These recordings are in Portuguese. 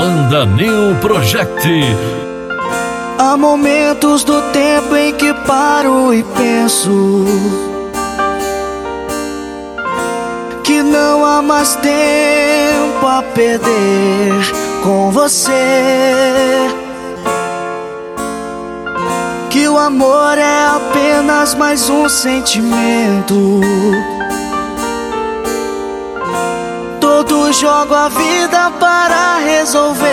Banda New Project. Há momentos do tempo em que paro e penso que não há mais tempo a perder com você, que o amor é apenas mais um sentimento. Todos jogam a vida para resolver,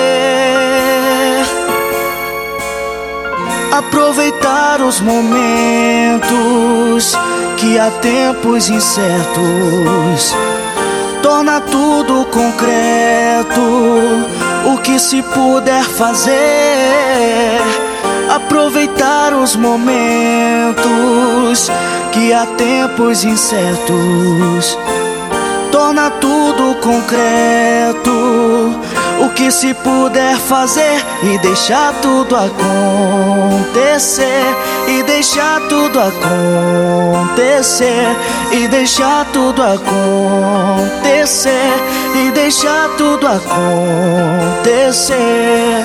aproveitar os momentos que há tempos incertos. Torna tudo concreto, o que se puder fazer. Aproveitar os momentos que há tempos incertos. Torna tudo concreto, o que se puder fazer. E deixar tudo acontecer, e deixar tudo acontecer, e deixar tudo acontecer, e deixar tudo acontecer.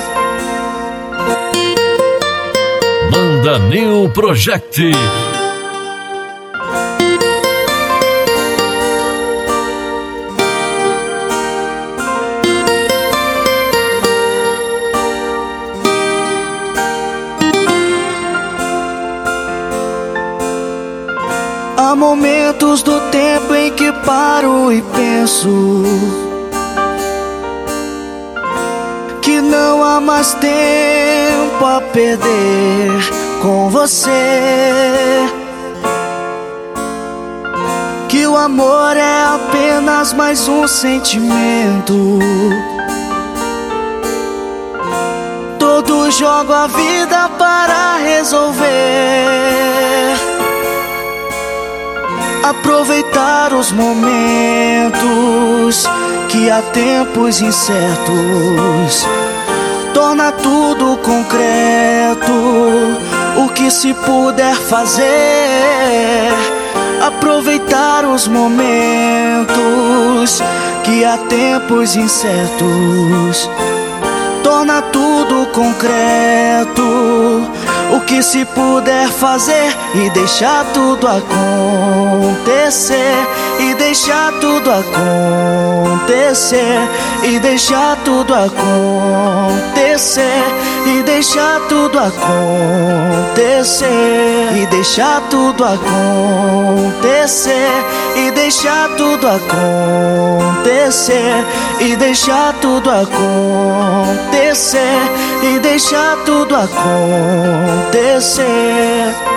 Banda New Project. Há momentos do tempo em que paro e penso que não há mais tempo a perder com você, que o amor é apenas mais um sentimento. Todos jogam a vida para resolver, aproveitar os momentos que há tempos incertos. Torna tudo concreto, o que se puder fazer. Aproveitar os momentos que há tempos incertos. Torna tudo concreto, o que se puder fazer. E deixar tudo acontecer, e deixar tudo acontecer, e deixar tudo acontecer, e deixar tudo acontecer, e deixar tudo acontecer, e deixar tudo acontecer, e deixar tudo acontecer, e deixar tudo acontecer.